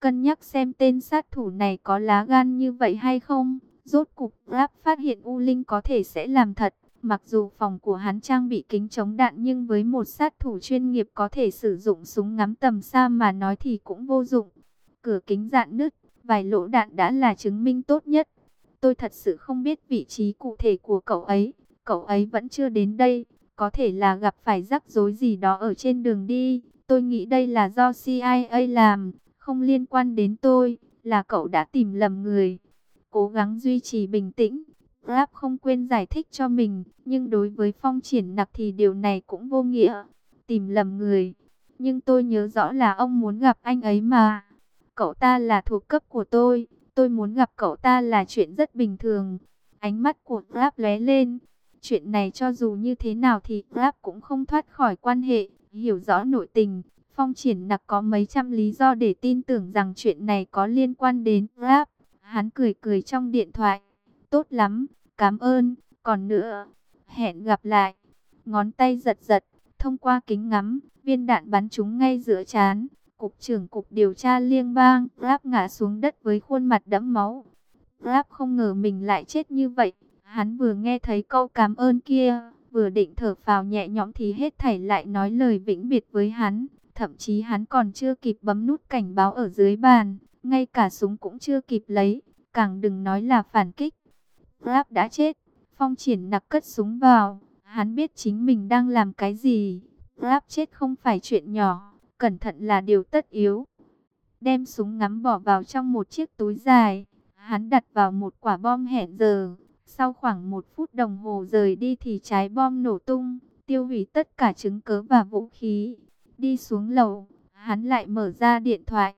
cân nhắc xem tên sát thủ này có lá gan như vậy hay không. Rốt cục Grab phát hiện U Linh có thể sẽ làm thật. Mặc dù phòng của hắn trang bị kính chống đạn, nhưng với một sát thủ chuyên nghiệp có thể sử dụng súng ngắm tầm xa mà nói thì cũng vô dụng. Cửa kính rạn nứt, vài lỗ đạn đã là chứng minh tốt nhất. Tôi thật sự không biết vị trí cụ thể của cậu ấy vẫn chưa đến đây. Có thể là gặp phải rắc rối gì đó ở trên đường đi. Tôi nghĩ đây là do CIA làm, không liên quan đến tôi, là cậu đã tìm lầm người. Cố gắng duy trì bình tĩnh, Grab không quên giải thích cho mình, nhưng đối với Phong Triển Nặc thì điều này cũng vô nghĩa. Tìm lầm người, nhưng tôi nhớ rõ là ông muốn gặp anh ấy mà. Cậu ta là thuộc cấp của tôi muốn gặp cậu ta là chuyện rất bình thường. Ánh mắt của Grab lóe lên. Chuyện này cho dù như thế nào thì Grab cũng không thoát khỏi quan hệ, hiểu rõ nội tình. Phong Triển Nặc có mấy trăm lý do để tin tưởng rằng chuyện này có liên quan đến Grab. Hắn cười cười trong điện thoại. Tốt lắm, cảm ơn, còn nữa, hẹn gặp lại. Ngón tay giật giật, thông qua kính ngắm, viên đạn bắn trúng ngay giữa trán. Cục trưởng cục điều tra liên bang, Grab ngã xuống đất với khuôn mặt đẫm máu. Grab không ngờ mình lại chết như vậy. Hắn vừa nghe thấy câu cảm ơn kia, vừa định thở phào nhẹ nhõm thì hết thảy lại nói lời vĩnh biệt với hắn. Thậm chí hắn còn chưa kịp bấm nút cảnh báo ở dưới bàn, ngay cả súng cũng chưa kịp lấy, càng đừng nói là phản kích. Grab đã chết. Phong Triển Nặc cất súng vào, hắn biết chính mình đang làm cái gì. Grab chết không phải chuyện nhỏ, cẩn thận là điều tất yếu. Đem súng ngắm bỏ vào trong một chiếc túi dài, hắn đặt vào một quả bom hẹn giờ. Sau khoảng 1 phút đồng hồ rời đi thì trái bom nổ tung, tiêu hủy tất cả chứng cớ và vũ khí. Đi xuống lầu, hắn lại mở ra điện thoại.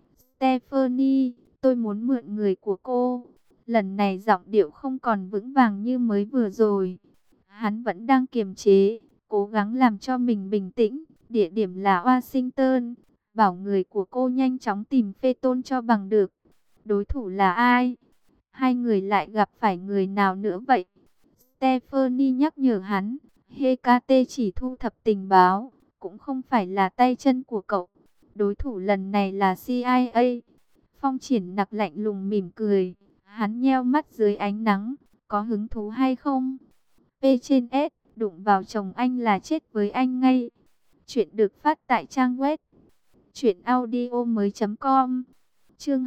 Stephanie, tôi muốn mượn người của cô. Lần này giọng điệu không còn vững vàng như mới vừa rồi. Hắn vẫn đang kiềm chế, cố gắng làm cho mình bình tĩnh. Địa điểm là Washington. Bảo người của cô nhanh chóng tìm Phê Tôn cho bằng được. Đối thủ là ai? Hai người lại gặp phải người nào nữa vậy? Stephanie nhắc nhở hắn. HKT chỉ thu thập tình báo, cũng không phải là tay chân của cậu. Đối thủ lần này là CIA. Phong Triển Nặc lạnh lùng mỉm cười. Hắn nheo mắt dưới ánh nắng. Có hứng thú hay không? P trên S, đụng vào chồng anh là chết với anh ngay. Chuyện được phát tại trang web truyệnaudiomoi.com. Chương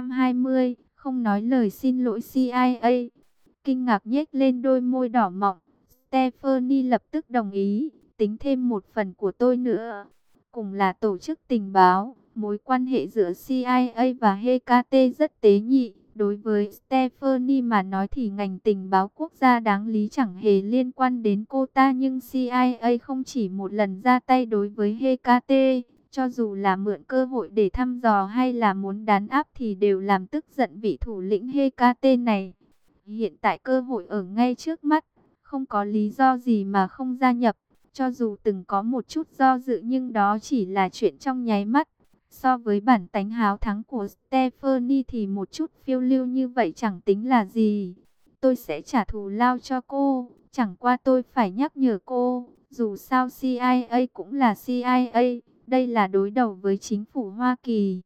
220, không nói lời xin lỗi CIA. Kinh ngạc nhếch lên đôi môi đỏ mọng. Stephanie lập tức đồng ý, tính thêm một phần của tôi nữa. Cùng là tổ chức tình báo, mối quan hệ giữa CIA và HKT rất tế nhị. Đối với Stephanie mà nói thì ngành tình báo quốc gia đáng lý chẳng hề liên quan đến cô ta. Nhưng CIA không chỉ một lần ra tay đối với HKT. Cho dù là mượn cơ hội để thăm dò hay là muốn đàn áp thì đều làm tức giận vị thủ lĩnh HKT này. Hiện tại cơ hội ở ngay trước mắt, không có lý do gì mà không gia nhập. Cho dù từng có một chút do dự nhưng đó chỉ là chuyện trong nháy mắt. So với bản tánh háo thắng của Stephanie thì một chút phiêu lưu như vậy chẳng tính là gì. Tôi sẽ trả thù lao cho cô. Chẳng qua tôi phải nhắc nhở cô, dù sao CIA cũng là CIA. Đây là đối đầu với chính phủ Hoa Kỳ.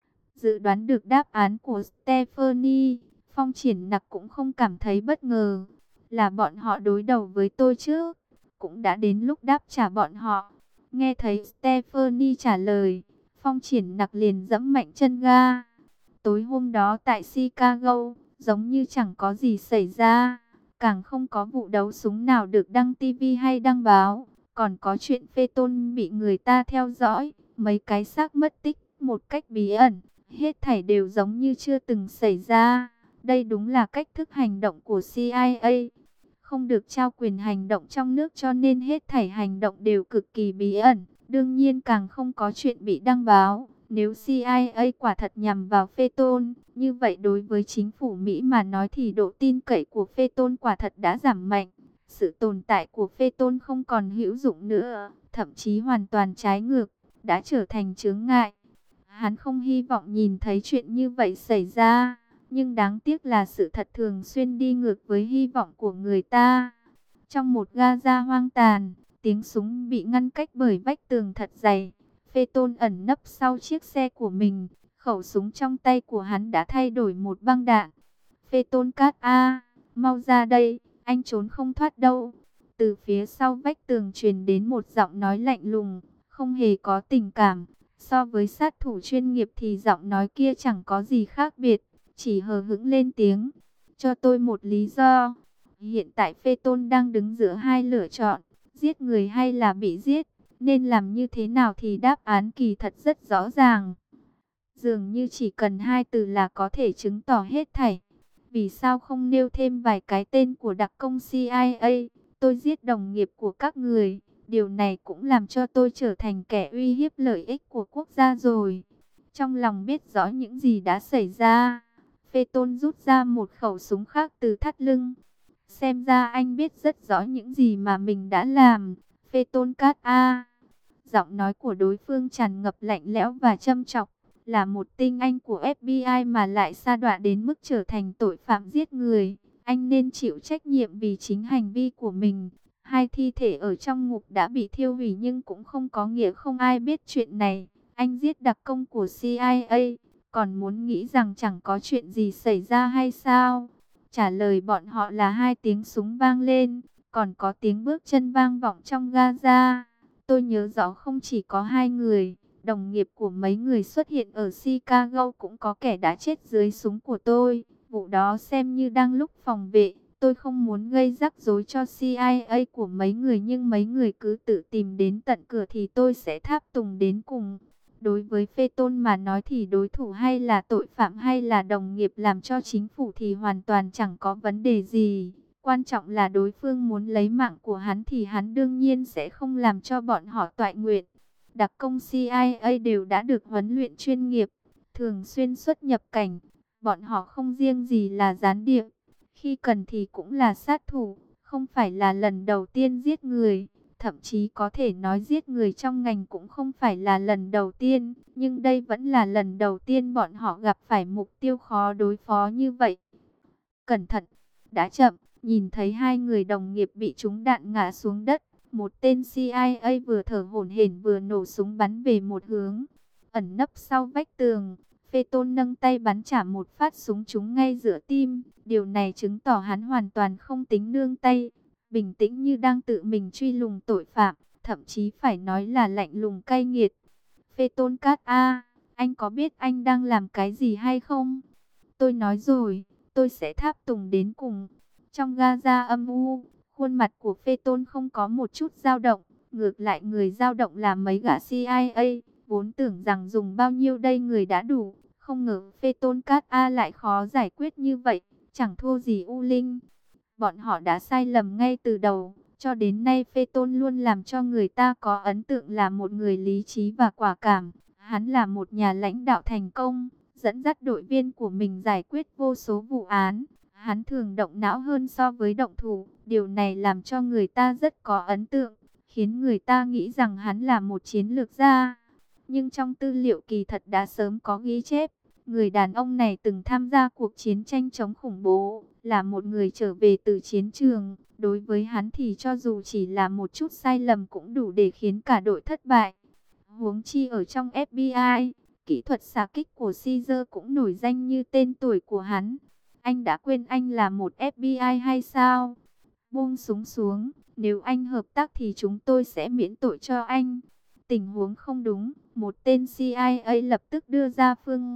Dự đoán được đáp án của Stephanie, Phong Triển Nặc cũng không cảm thấy bất ngờ. Là bọn họ đối đầu với tôi chứ? Cũng đã đến lúc đáp trả bọn họ. Nghe thấy Stephanie trả lời, Phong Triển Nặc liền giẫm mạnh chân ga. Tối hôm đó tại Chicago, giống như chẳng có gì xảy ra. Càng không có vụ đấu súng nào được đăng tivi hay đăng báo. Còn có chuyện Phê Tôn bị người ta theo dõi, mấy cái xác mất tích một cách bí ẩn. Hết thảy đều giống như chưa từng xảy ra. Đây đúng là cách thức hành động của CIA. Không được trao quyền hành động trong nước cho nên hết thảy hành động đều cực kỳ bí ẩn. Đương nhiên càng không có chuyện bị đăng báo. Nếu CIA quả thật nhằm vào Phê Tôn, như vậy đối với chính phủ Mỹ mà nói thì độ tin cậy của Phê Tôn quả thật đã giảm mạnh. Sự tồn tại của Phê Tôn không còn hữu dụng nữa, thậm chí hoàn toàn trái ngược, đã trở thành chướng ngại. Hắn không hy vọng nhìn thấy chuyện như vậy xảy ra, nhưng đáng tiếc là sự thật thường xuyên đi ngược với hy vọng của người ta. Trong một Gaza hoang tàn, tiếng súng bị ngăn cách bởi vách tường thật dày. Phê Tôn ẩn nấp sau chiếc xe của mình, khẩu súng trong tay của hắn đã thay đổi một băng đạn. Phê Tôn Cát A, mau ra đây, anh trốn không thoát đâu. Từ phía sau vách tường truyền đến một giọng nói lạnh lùng, không hề có tình cảm. So với sát thủ chuyên nghiệp thì giọng nói kia chẳng có gì khác biệt, chỉ hờ hững lên tiếng. Cho tôi một lý do. Hiện tại Phê Tôn đang đứng giữa hai lựa chọn, giết người hay là bị giết. Nên làm như thế nào thì đáp án kỳ thật rất rõ ràng. Dường như chỉ cần hai từ là có thể chứng tỏ hết thảy. Vì sao không nêu thêm vài cái tên của đặc công CIA? Tôi giết đồng nghiệp của các người. Điều này cũng làm cho tôi trở thành kẻ uy hiếp lợi ích của quốc gia rồi. Trong lòng biết rõ những gì đã xảy ra, Phê Tôn rút ra một khẩu súng khác từ thắt lưng. Xem ra anh biết rất rõ những gì mà mình đã làm. Phê Tôn Cát A. Giọng nói của đối phương tràn ngập lạnh lẽo và châm chọc. Là một tinh anh của FBI mà lại sa đọa đến mức trở thành tội phạm giết người. Anh nên chịu trách nhiệm vì chính hành vi của mình. Hai thi thể ở trong ngục đã bị thiêu hủy nhưng cũng không có nghĩa không ai biết chuyện này. Anh giết đặc công của CIA, còn muốn nghĩ rằng chẳng có chuyện gì xảy ra hay sao? Trả lời bọn họ là hai tiếng súng vang lên, còn có tiếng bước chân vang vọng trong Gaza. Tôi nhớ rõ không chỉ có hai người, đồng nghiệp của mấy người xuất hiện ở Chicago cũng có kẻ đã chết dưới súng của tôi. Vụ đó xem như đang lúc phòng vệ. Tôi không muốn gây rắc rối cho CIA của mấy người, nhưng mấy người cứ tự tìm đến tận cửa thì tôi sẽ tháp tùng đến cùng. Đối với Phê Tôn mà nói thì đối thủ hay là tội phạm hay là đồng nghiệp làm cho chính phủ thì hoàn toàn chẳng có vấn đề gì. Quan trọng là đối phương muốn lấy mạng của hắn thì hắn đương nhiên sẽ không làm cho bọn họ toại nguyện. Đặc công CIA đều đã được huấn luyện chuyên nghiệp, thường xuyên xuất nhập cảnh. Bọn họ không riêng gì là gián điệp, khi cần thì cũng là sát thủ, không phải là lần đầu tiên giết người. Thậm chí có thể nói giết người trong ngành cũng không phải là lần đầu tiên, nhưng đây vẫn là lần đầu tiên bọn họ gặp phải mục tiêu khó đối phó như vậy. Cẩn thận, đã chậm, nhìn thấy hai người đồng nghiệp bị trúng đạn ngã xuống đất. Một tên CIA vừa thở hổn hển vừa nổ súng bắn về một hướng. Ẩn nấp sau vách tường, Phê Tôn nâng tay bắn trả một phát súng trúng ngay giữa tim. Điều này chứng tỏ hắn hoàn toàn không tính nương tay, bình tĩnh như đang tự mình truy lùng tội phạm, thậm chí phải nói là lạnh lùng cay nghiệt. Phê Tôn Cát A, anh có biết anh đang làm cái gì hay không? Tôi nói rồi, tôi sẽ tháp tùng đến cùng. Trong Gaza âm u, khuôn mặt của Phê Tôn không có một chút dao động. Ngược lại người dao động là mấy gã CIA, vốn tưởng rằng dùng bao nhiêu đây người đã đủ. Không ngờ Phê Tôn Cát A lại khó giải quyết như vậy, chẳng thua gì U Linh. Bọn họ đã sai lầm ngay từ đầu. Cho đến nay Phê Tôn luôn làm cho người ta có ấn tượng là một người lý trí và quả cảm. Hắn là một nhà lãnh đạo thành công, dẫn dắt đội viên của mình giải quyết vô số vụ án. Hắn thường động não hơn so với động thủ. Điều này làm cho người ta rất có ấn tượng, khiến người ta nghĩ rằng hắn là một chiến lược gia. Nhưng trong tư liệu kỳ thật đã sớm có ghi chép, người đàn ông này từng tham gia cuộc chiến tranh chống khủng bố, là một người trở về từ chiến trường. Đối với hắn thì cho dù chỉ là một chút sai lầm cũng đủ để khiến cả đội thất bại. Huống chi ở trong FBI, kỹ thuật xạ kích của Caesar cũng nổi danh như tên tuổi của hắn. Anh đã quên anh là một FBI hay sao? Buông súng xuống, nếu anh hợp tác thì chúng tôi sẽ miễn tội cho anh. Tình huống không đúng, một tên CIA lập tức đưa ra phương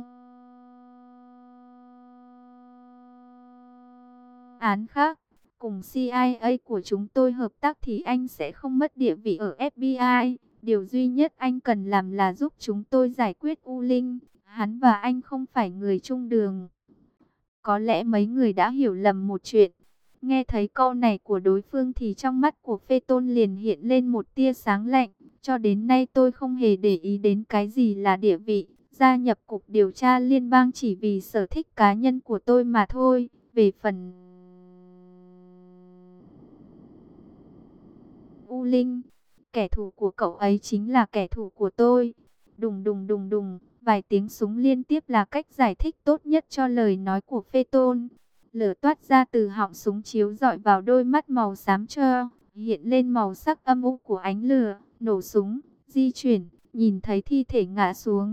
án khác. Cùng CIA của chúng tôi hợp tác thì anh sẽ không mất địa vị ở FBI. Điều duy nhất anh cần làm là giúp chúng tôi giải quyết U Linh. Hắn và anh không phải người chung đường. Có lẽ mấy người đã hiểu lầm một chuyện. Nghe thấy câu này của đối phương thì trong mắt của Phê Tôn liền hiện lên một tia sáng lạnh. Cho đến nay tôi không hề để ý đến cái gì là địa vị. Gia nhập cục điều tra liên bang chỉ vì sở thích cá nhân của tôi mà thôi. Về phần U Linh, kẻ thù của cậu ấy chính là kẻ thù của tôi. Đùng đùng đùng đùng, vài tiếng súng liên tiếp là cách giải thích tốt nhất cho lời nói của Phê Tôn. Lửa toát ra từ họng súng chiếu rọi vào đôi mắt màu xám cho, hiện lên màu sắc âm u của ánh lửa. Nổ súng, di chuyển, nhìn thấy thi thể ngã xuống.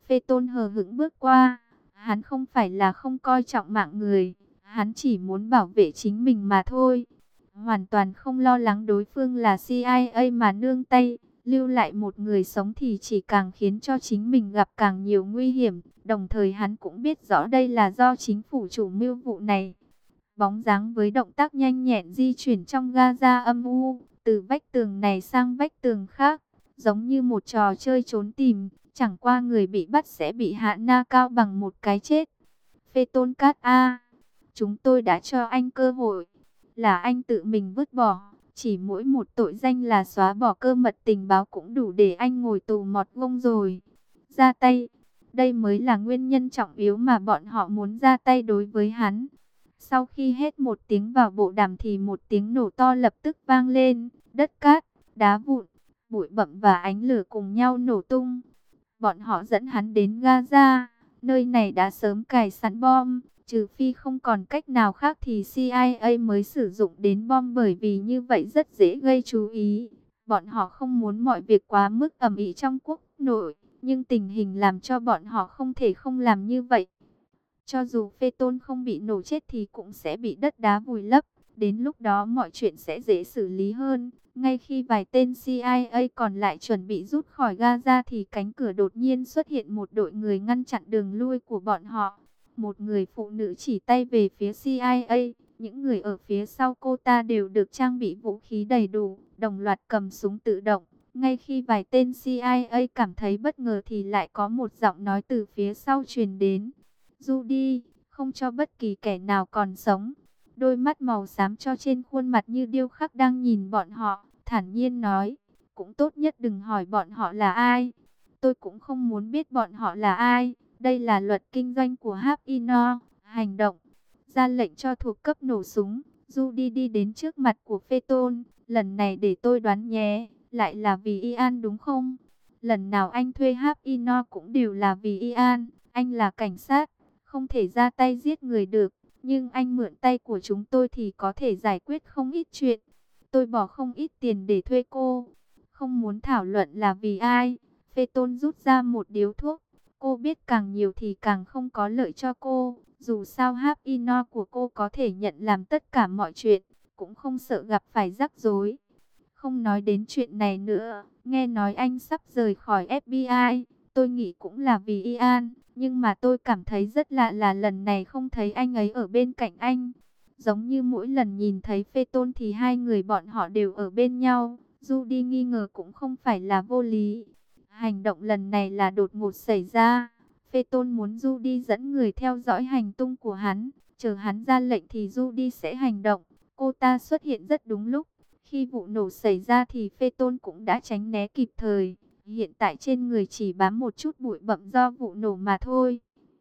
Phê Tôn hờ hững bước qua. Hắn không phải là không coi trọng mạng người, hắn chỉ muốn bảo vệ chính mình mà thôi. Hoàn toàn không lo lắng đối phương là CIA mà nương tay. Lưu lại một người sống thì chỉ càng khiến cho chính mình gặp càng nhiều nguy hiểm. Đồng thời hắn cũng biết rõ đây là do chính phủ chủ mưu vụ này. Bóng dáng với động tác nhanh nhẹn di chuyển trong Gaza âm u, từ vách tường này sang vách tường khác, giống như một trò chơi trốn tìm. Chẳng qua người bị bắt sẽ bị hạ na cao bằng một cái chết. Phê Tôn Cát A, chúng tôi đã cho anh cơ hội, là anh tự mình vứt bỏ. Chỉ mỗi một tội danh là xóa bỏ cơ mật tình báo cũng đủ để anh ngồi tù mọt gông rồi. Ra tay, đây mới là nguyên nhân trọng yếu mà bọn họ muốn ra tay đối với hắn. Sau khi hết một tiếng vào bộ đàm thì một tiếng nổ to lập tức vang lên. Đất cát, đá vụn, bụi bặm và ánh lửa cùng nhau nổ tung. Bọn họ dẫn hắn đến Gaza, nơi này đã sớm cài sẵn bom. Trừ phi không còn cách nào khác thì CIA mới sử dụng đến bom, bởi vì như vậy rất dễ gây chú ý. Bọn họ không muốn mọi việc quá mức ầm ĩ trong quốc nội, nhưng tình hình làm cho bọn họ không thể không làm như vậy. Cho dù Phê Tôn không bị nổ chết thì cũng sẽ bị đất đá vùi lấp. Đến lúc đó mọi chuyện sẽ dễ xử lý hơn. Ngay khi vài tên CIA còn lại chuẩn bị rút khỏi Gaza thì cánh cửa đột nhiên xuất hiện một đội người ngăn chặn đường lui của bọn họ. Một người phụ nữ chỉ tay về phía CIA. Những người ở phía sau cô ta đều được trang bị vũ khí đầy đủ, đồng loạt cầm súng tự động. Ngay khi vài tên CIA cảm thấy bất ngờ thì lại có một giọng nói từ phía sau truyền đến. Judy, không cho bất kỳ kẻ nào còn sống. Đôi mắt màu xám cho trên khuôn mặt như điêu khắc đang nhìn bọn họ, thản nhiên nói. Cũng tốt nhất đừng hỏi bọn họ là ai. Tôi cũng không muốn biết bọn họ là ai. Đây là luật kinh doanh của Hapino. Hành động. Ra lệnh cho thuộc cấp nổ súng. Judy đi đến trước mặt của Phê Tôn. Lần này để tôi đoán nhé. Lại là vì Ian đúng không? Lần nào anh thuê Hapino cũng đều là vì Ian. Anh là cảnh sát, không thể ra tay giết người được. Nhưng anh mượn tay của chúng tôi thì có thể giải quyết không ít chuyện. Tôi bỏ không ít tiền để thuê cô. Không muốn thảo luận là vì ai. Phê Tôn rút ra một điếu thuốc. Cô biết càng nhiều thì càng không có lợi cho cô. Dù sao Hapino của cô có thể nhận làm tất cả mọi chuyện, cũng không sợ gặp phải rắc rối. Không nói đến chuyện này nữa. Nghe nói anh sắp rời khỏi FBI. Tôi nghĩ cũng là vì Ian. Nhưng mà tôi cảm thấy rất lạ là lần này không thấy anh ấy ở bên cạnh anh. Giống như mỗi lần nhìn thấy Phê Tôn thì hai người bọn họ đều ở bên nhau. Judy nghi ngờ cũng không phải là vô lý. Hành động lần này là đột ngột xảy ra. Phê Tôn muốn Judy dẫn người theo dõi hành tung của hắn. Chờ hắn ra lệnh thì Judy sẽ hành động. Cô ta xuất hiện rất đúng lúc. Khi vụ nổ xảy ra thì Phê Tôn cũng đã tránh né kịp thời. Hiện tại trên người chỉ bám một chút bụi bặm do vụ nổ mà thôi.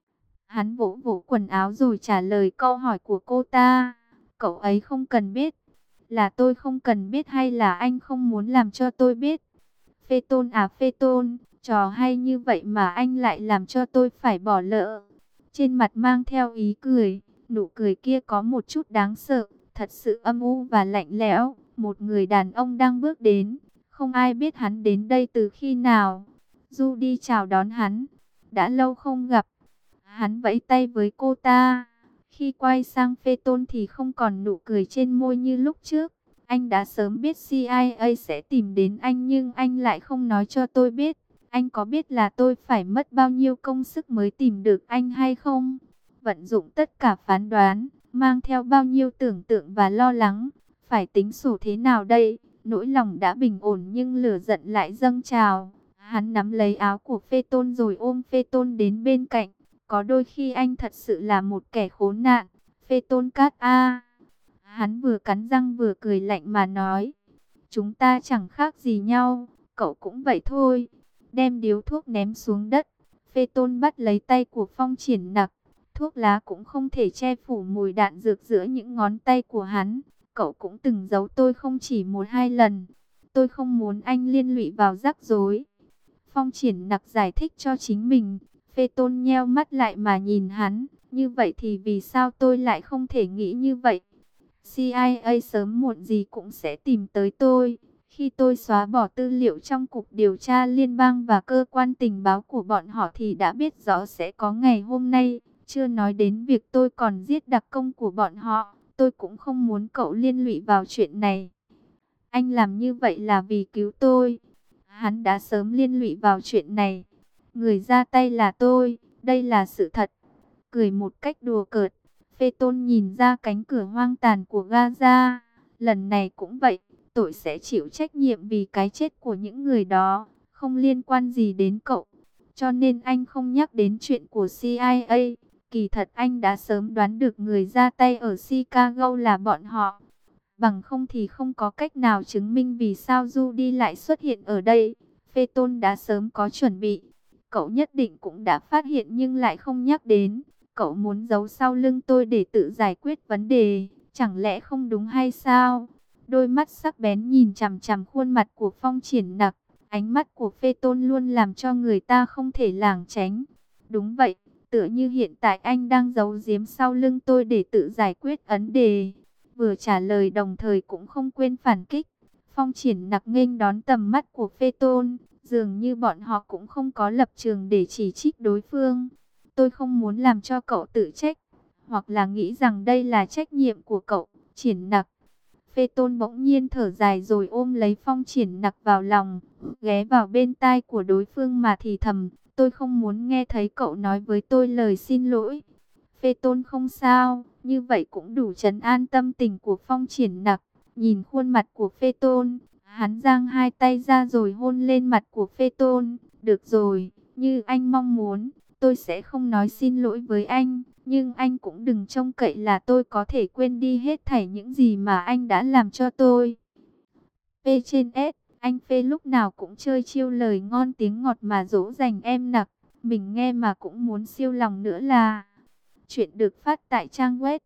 Hắn vỗ vỗ quần áo rồi trả lời câu hỏi của cô ta. Cậu ấy không cần biết. Là tôi không cần biết hay là anh không muốn làm cho tôi biết? Phê Tôn à Phê Tôn, trò hay như vậy mà anh lại làm cho tôi phải bỏ lỡ. Trên mặt mang theo ý cười, nụ cười kia có một chút đáng sợ, thật sự âm u và lạnh lẽo. Một người đàn ông đang bước đến, không ai biết hắn đến đây từ khi nào. Judy chào đón hắn, đã lâu không gặp. Hắn vẫy tay với cô ta. Khi quay sang Phê Tôn thì không còn nụ cười trên môi như lúc trước. Anh đã sớm biết CIA sẽ tìm đến anh nhưng anh lại không nói cho tôi biết. Anh có biết là tôi phải mất bao nhiêu công sức mới tìm được anh hay không? Vận dụng tất cả phán đoán, mang theo bao nhiêu tưởng tượng và lo lắng. Phải tính sổ thế nào đây? Nỗi lòng đã bình ổn nhưng lửa giận lại dâng trào. Hắn nắm lấy áo của Phê Tôn rồi ôm Phê Tôn đến bên cạnh. Có đôi khi anh thật sự là một kẻ khốn nạn. Phê Tôn Cát A. Hắn vừa cắn răng vừa cười lạnh mà nói. Chúng ta chẳng khác gì nhau. Cậu cũng vậy thôi. Đem điếu thuốc ném xuống đất. Phê Tôn bắt lấy tay của Phong Triển Nặc. Thuốc lá cũng không thể che phủ mùi đạn dược giữa những ngón tay của hắn. Cậu cũng từng giấu tôi không chỉ một hai lần. Tôi không muốn anh liên lụy vào rắc rối. Phong Triển Nặc giải thích cho chính mình. Phê Tôn nheo mắt lại mà nhìn hắn. Như vậy thì vì sao tôi lại không thể nghĩ như vậy? CIA sớm muộn gì cũng sẽ tìm tới tôi. Khi tôi xóa bỏ tư liệu trong Cục Điều tra Liên bang và cơ quan tình báo của bọn họ thì đã biết rõ sẽ có ngày hôm nay. Chưa nói đến việc tôi còn giết đặc công của bọn họ. Tôi cũng không muốn cậu liên lụy vào chuyện này. Anh làm như vậy là vì cứu tôi. Hắn đã sớm liên lụy vào chuyện này. Người ra tay là tôi, đây là sự thật. Cười một cách đùa cợt, Phê Tôn nhìn ra cánh cửa hoang tàn của Gaza. Lần này cũng vậy, tội sẽ chịu trách nhiệm vì cái chết của những người đó, không liên quan gì đến cậu. Cho nên anh không nhắc đến chuyện của CIA. Kỳ thật anh đã sớm đoán được người ra tay ở Chicago là bọn họ. Bằng không thì không có cách nào chứng minh vì sao Judy lại xuất hiện ở đây. Phê Tôn đã sớm có chuẩn bị. Cậu nhất định cũng đã phát hiện nhưng lại không nhắc đến. Cậu muốn giấu sau lưng tôi để tự giải quyết vấn đề. Chẳng lẽ không đúng hay sao? Đôi mắt sắc bén nhìn chằm chằm khuôn mặt của Phong Triển Nặc. Ánh mắt của Phê Tôn luôn làm cho người ta không thể lảng tránh. Đúng vậy, tựa như hiện tại anh đang giấu giếm sau lưng tôi để tự giải quyết vấn đề. Vừa trả lời đồng thời cũng không quên phản kích. Phong Triển Nặc nghênh đón tầm mắt của Phê Tôn. Dường như bọn họ cũng không có lập trường để chỉ trích đối phương. Tôi không muốn làm cho cậu tự trách, hoặc là nghĩ rằng đây là trách nhiệm của cậu, Triển Nặc. Phê Tôn bỗng nhiên thở dài rồi ôm lấy Phong Triển Nặc vào lòng, ghé vào bên tai của đối phương mà thì thầm, tôi không muốn nghe thấy cậu nói với tôi lời xin lỗi. Phê Tôn không sao, như vậy cũng đủ trấn an tâm tình của Phong Triển Nặc. Nhìn khuôn mặt của Phê Tôn, hắn giang hai tay ra rồi hôn lên mặt của Phê Tôn. Được rồi, như anh mong muốn, tôi sẽ không nói xin lỗi với anh. Nhưng anh cũng đừng trông cậy là tôi có thể quên đi hết thảy những gì mà anh đã làm cho tôi. P trên S, anh Phê lúc nào cũng chơi chiêu lời ngon tiếng ngọt mà dỗ dành em Nặc. Mình nghe mà cũng muốn siêu lòng nữa là... Chuyện được phát tại trang web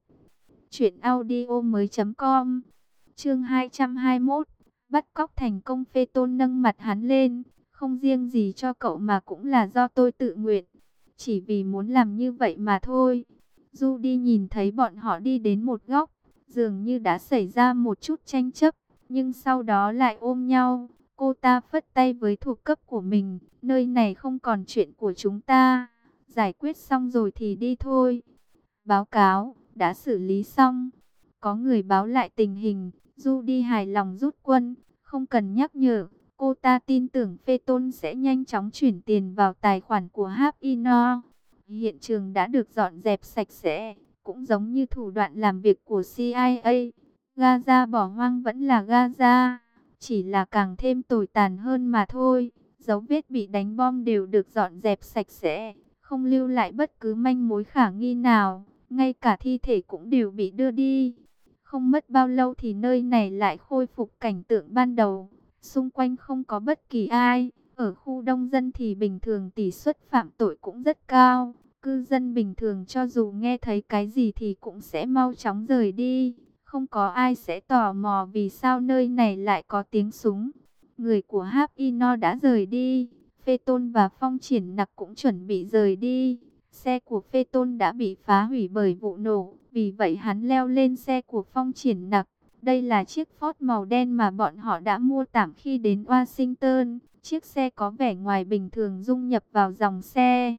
truyệnaudiomoi.com. Chương 221. Bắt cóc thành công. Phê Tôn nâng mặt hắn lên, không riêng gì cho cậu mà cũng là do tôi tự nguyện, chỉ vì muốn làm như vậy mà thôi. Judy nhìn thấy bọn họ đi đến một góc, dường như đã xảy ra một chút tranh chấp, nhưng sau đó lại ôm nhau. Cô ta phất tay với thuộc cấp của mình, nơi này không còn chuyện của chúng ta, giải quyết xong rồi thì đi thôi. Báo cáo, đã xử lý xong. Có người báo lại tình hình, Judy hài lòng rút quân, không cần nhắc nhở. Cô ta tin tưởng Phê Tôn sẽ nhanh chóng chuyển tiền vào tài khoản của Hapino. Hiện trường đã được dọn dẹp sạch sẽ, cũng giống như thủ đoạn làm việc của CIA. Gaza bỏ hoang vẫn là Gaza, chỉ là càng thêm tồi tàn hơn mà thôi. Dấu vết bị đánh bom đều được dọn dẹp sạch sẽ, không lưu lại bất cứ manh mối khả nghi nào. Ngay cả thi thể cũng đều bị đưa đi. Không mất bao lâu thì nơi này lại khôi phục cảnh tượng ban đầu. Xung quanh không có bất kỳ ai. Ở khu đông dân thì bình thường tỷ suất phạm tội cũng rất cao. Cư dân bình thường cho dù nghe thấy cái gì thì cũng sẽ mau chóng rời đi. Không có ai sẽ tò mò vì sao nơi này lại có tiếng súng. Người của Hapino đã rời đi. Phê Tôn và Phong Triển Nặc cũng chuẩn bị rời đi. Xe của Phê Tôn đã bị phá hủy bởi vụ nổ, vì vậy hắn leo lên xe của Phong Triển Nặc. Đây là chiếc Ford màu đen mà bọn họ đã mua tạm khi đến Washington. Chiếc xe có vẻ ngoài bình thường dung nhập vào dòng xe.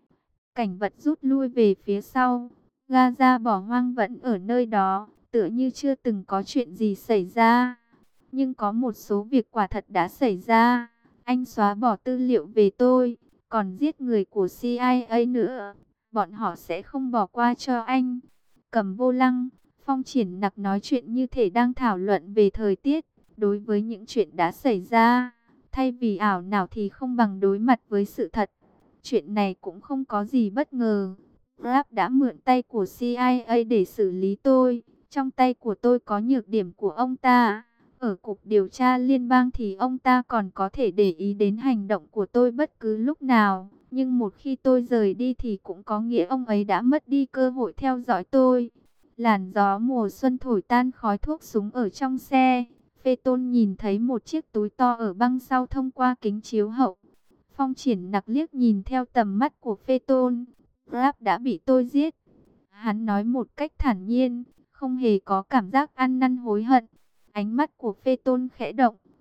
Cảnh vật rút lui về phía sau. Gaza bỏ hoang vẫn ở nơi đó, tựa như chưa từng có chuyện gì xảy ra. Nhưng có một số việc quả thật đã xảy ra. Anh xóa bỏ tư liệu về tôi, còn giết người của CIA nữa. Bọn họ sẽ không bỏ qua cho anh. Cầm vô lăng, Phong Triển Nặc nói chuyện như thể đang thảo luận về thời tiết. Đối với những chuyện đã xảy ra, thay vì ảo nào thì không bằng đối mặt với sự thật. Chuyện này cũng không có gì bất ngờ. Grab đã mượn tay của CIA để xử lý tôi. Trong tay của tôi có nhược điểm của ông ta. Ở Cục Điều tra Liên bang thì ông ta còn có thể để ý đến hành động của tôi bất cứ lúc nào. Nhưng một khi tôi rời đi thì cũng có nghĩa ông ấy đã mất đi cơ hội theo dõi tôi. Làn gió mùa xuân thổi tan khói thuốc súng ở trong xe. Phê Tôn nhìn thấy một chiếc túi to ở băng sau thông qua kính chiếu hậu. Phong Triển Nặc liếc nhìn theo tầm mắt của Phê Tôn. Grab đã bị tôi giết. Hắn nói một cách thản nhiên, không hề có cảm giác ăn năn hối hận. Ánh mắt của Phê Tôn khẽ động,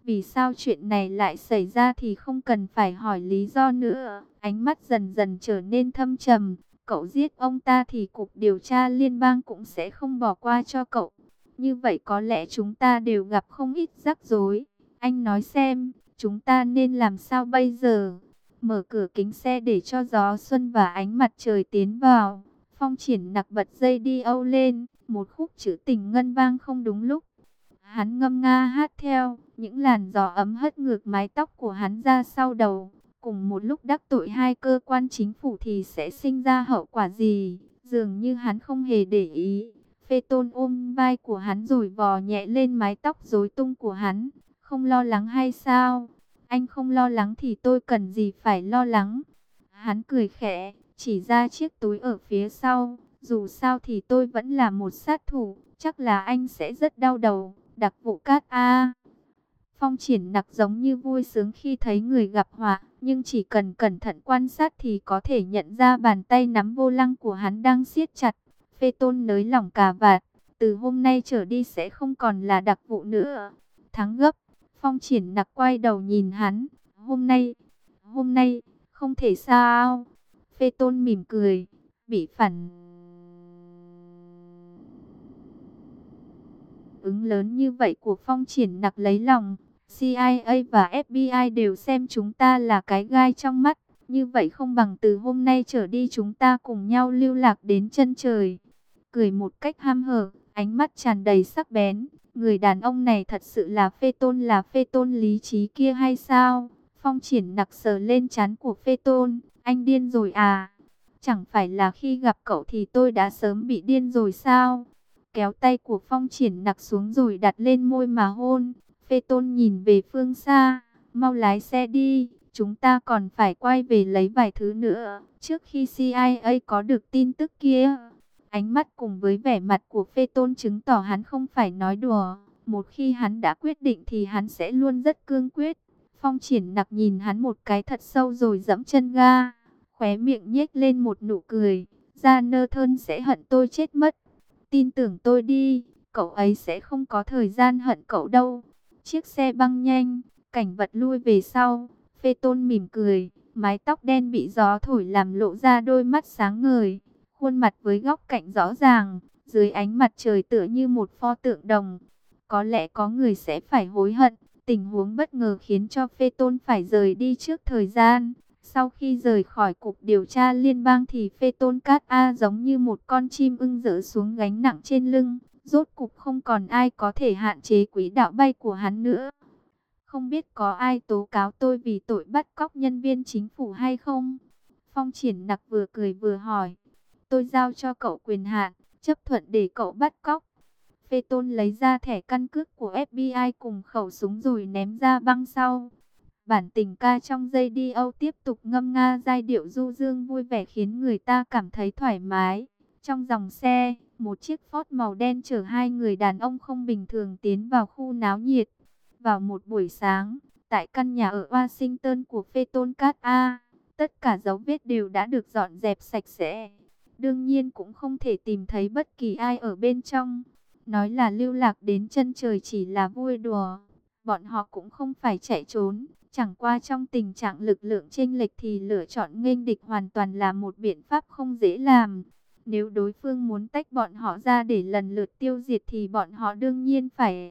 Vì sao chuyện này lại xảy ra thì không cần phải hỏi lý do nữa. Ánh mắt dần dần trở nên thâm trầm. Cậu giết ông ta thì Cục Điều tra Liên bang cũng sẽ không bỏ qua cho cậu. Như vậy có lẽ chúng ta đều gặp không ít rắc rối. Anh nói xem, chúng ta nên làm sao bây giờ? Mở cửa kính xe để cho gió xuân và ánh mặt trời tiến vào. Phong Triển Nặc bật dây đi âu lên, một khúc trữ tình ngân vang không đúng lúc. Hắn ngâm nga hát theo, những làn gió ấm hất ngược mái tóc của hắn ra sau đầu. Cùng một lúc đắc tội hai cơ quan chính phủ thì sẽ sinh ra hậu quả gì? Dường như hắn không hề để ý. Phê Tôn ôm vai của hắn rồi vò nhẹ lên mái tóc rối tung của hắn. Không lo lắng hay sao? Anh không lo lắng thì tôi cần gì phải lo lắng? Hắn cười khẽ, chỉ ra chiếc túi ở phía sau. Dù sao thì tôi vẫn là một sát thủ, chắc là anh sẽ rất đau đầu. Đặc vụ Cát A. Phong Triển Nặc giống như vui sướng khi thấy người gặp họa, nhưng chỉ cần cẩn thận quan sát thì có thể nhận ra bàn tay nắm vô lăng của hắn đang siết chặt. Phê Tôn nới lỏng cà vạt, từ hôm nay trở đi sẽ không còn là đặc vụ nữa. Thắng gấp, Phong Triển Nặc quay đầu nhìn hắn. Hôm nay, không thể sao? Phê Tôn mỉm cười, bị phản ứng lớn như vậy của Phong Triển Nặc lấy lòng. CIA và FBI đều xem chúng ta là cái gai trong mắt. Như vậy không bằng từ hôm nay trở đi chúng ta cùng nhau lưu lạc đến chân trời. Cười một cách ham hở, ánh mắt tràn đầy sắc bén. Người đàn ông này thật sự là Phê Tôn lý trí kia hay sao? Phong Triển Nặc sờ lên trán của Phê Tôn. Anh điên rồi à? Chẳng phải là khi gặp cậu thì tôi đã sớm bị điên rồi sao? Kéo tay của Phong Triển Nặc xuống rồi đặt lên môi mà hôn. Phê Tôn nhìn về phương xa, mau lái xe đi, chúng ta còn phải quay về lấy vài thứ nữa, trước khi CIA có được tin tức kia. Ánh mắt cùng với vẻ mặt của Phê Tôn chứng tỏ hắn không phải nói đùa, một khi hắn đã quyết định thì hắn sẽ luôn rất cương quyết. Phong Triển Nặc nhìn hắn một cái thật sâu rồi giẫm chân ga, khóe miệng nhếch lên một nụ cười, Gia Nơ Thơn sẽ hận tôi chết mất. Tin tưởng tôi đi, cậu ấy sẽ không có thời gian hận cậu đâu. Chiếc xe băng nhanh, cảnh vật lui về sau. Phê Tôn mỉm cười, mái tóc đen bị gió thổi làm lộ ra đôi mắt sáng ngời. Khuôn mặt với góc cạnh rõ ràng, dưới ánh mặt trời tựa như một pho tượng đồng. Có lẽ có người sẽ phải hối hận. Tình huống bất ngờ khiến cho Phê Tôn phải rời đi trước thời gian. Sau khi rời khỏi Cục Điều tra Liên bang thì Phê Tôn Cát A giống như một con chim ưng dỡ xuống gánh nặng trên lưng. Rốt cục không còn ai có thể hạn chế quỹ đạo bay của hắn nữa. Không biết có ai tố cáo tôi vì tội bắt cóc nhân viên chính phủ hay không? Phong Triển Nặc vừa cười vừa hỏi. Tôi giao cho cậu quyền hạn, chấp thuận để cậu bắt cóc. Phê Tôn lấy ra thẻ căn cước của FBI cùng khẩu súng rồi ném ra băng sau. Bản tình ca trong giây đi Âu tiếp tục ngâm nga giai điệu du dương vui vẻ khiến người ta cảm thấy thoải mái. Trong dòng xe, một chiếc Ford màu đen chở hai người đàn ông không bình thường tiến vào khu náo nhiệt. Vào một buổi sáng, tại căn nhà ở Washington của Phê Tôn Cát A, tất cả dấu vết đều đã được dọn dẹp sạch sẽ. Đương nhiên cũng không thể tìm thấy bất kỳ ai ở bên trong. Nói là lưu lạc đến chân trời chỉ là vui đùa. Bọn họ cũng không phải chạy trốn. Chẳng qua trong tình trạng lực lượng chênh lệch thì lựa chọn nghênh địch hoàn toàn là một biện pháp không dễ làm. Nếu đối phương muốn tách bọn họ ra để lần lượt tiêu diệt thì bọn họ đương nhiên phải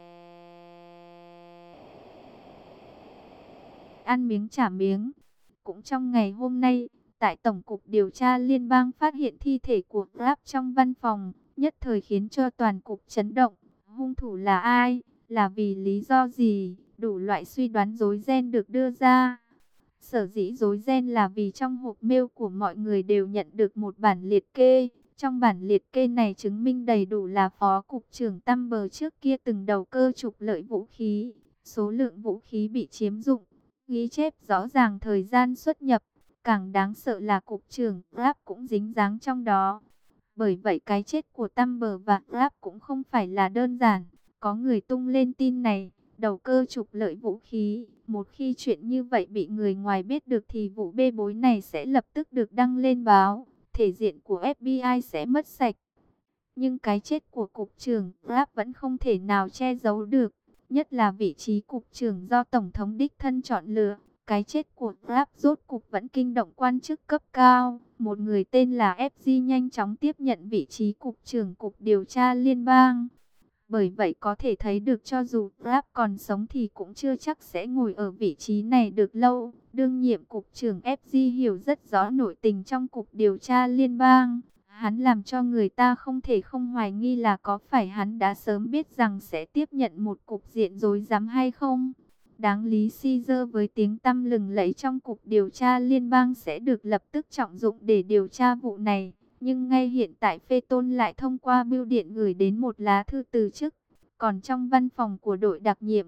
ăn miếng trả miếng. Cũng trong ngày hôm nay, tại Tổng cục Điều tra Liên bang phát hiện thi thể của Grab trong văn phòng, nhất thời khiến cho toàn cục chấn động. Hung thủ là ai? Là vì lý do gì? Đủ loại suy đoán rối ren được đưa ra. Sở dĩ rối ren là vì trong hộp mail của mọi người đều nhận được một bản liệt kê. Trong bản liệt kê này chứng minh đầy đủ là Phó Cục trưởng Tamber trước kia từng đầu cơ trục lợi vũ khí. Số lượng vũ khí bị chiếm dụng, ghi chép rõ ràng thời gian xuất nhập. Càng đáng sợ là Cục trưởng Grab cũng dính dáng trong đó. Bởi vậy cái chết của Tamber và Grab cũng không phải là đơn giản. Có người tung lên tin này, đầu cơ trục lợi vũ khí. Một khi chuyện như vậy bị người ngoài biết được thì vụ bê bối này sẽ lập tức được đăng lên báo. Thể diện của FBI sẽ mất sạch. Nhưng cái chết của Cục trưởng Grab vẫn không thể nào che giấu được. nhất là vị trí cục trưởng do Tổng thống đích thân chọn lựa. Cái chết của Grab rốt cục vẫn kinh động quan chức cấp cao. Một người tên là FG nhanh chóng tiếp nhận vị trí cục trưởng Cục Điều tra Liên bang. Bởi vậy có thể thấy được cho dù Grab còn sống thì cũng chưa chắc sẽ ngồi ở vị trí này được lâu. Đương nhiệm Cục trưởng FG hiểu rất rõ nội tình trong Cục Điều tra Liên bang. Hắn làm cho người ta không thể không hoài nghi là có phải hắn đã sớm biết rằng sẽ tiếp nhận một cục diện rối rắm hay không. Đáng lý Caesar với tiếng tăm lừng lẫy trong Cục Điều tra Liên bang sẽ được lập tức trọng dụng để điều tra vụ này. Nhưng ngay hiện tại Phaeton lại thông qua bưu điện gửi đến một lá thư từ chức. Còn trong văn phòng của đội đặc nhiệm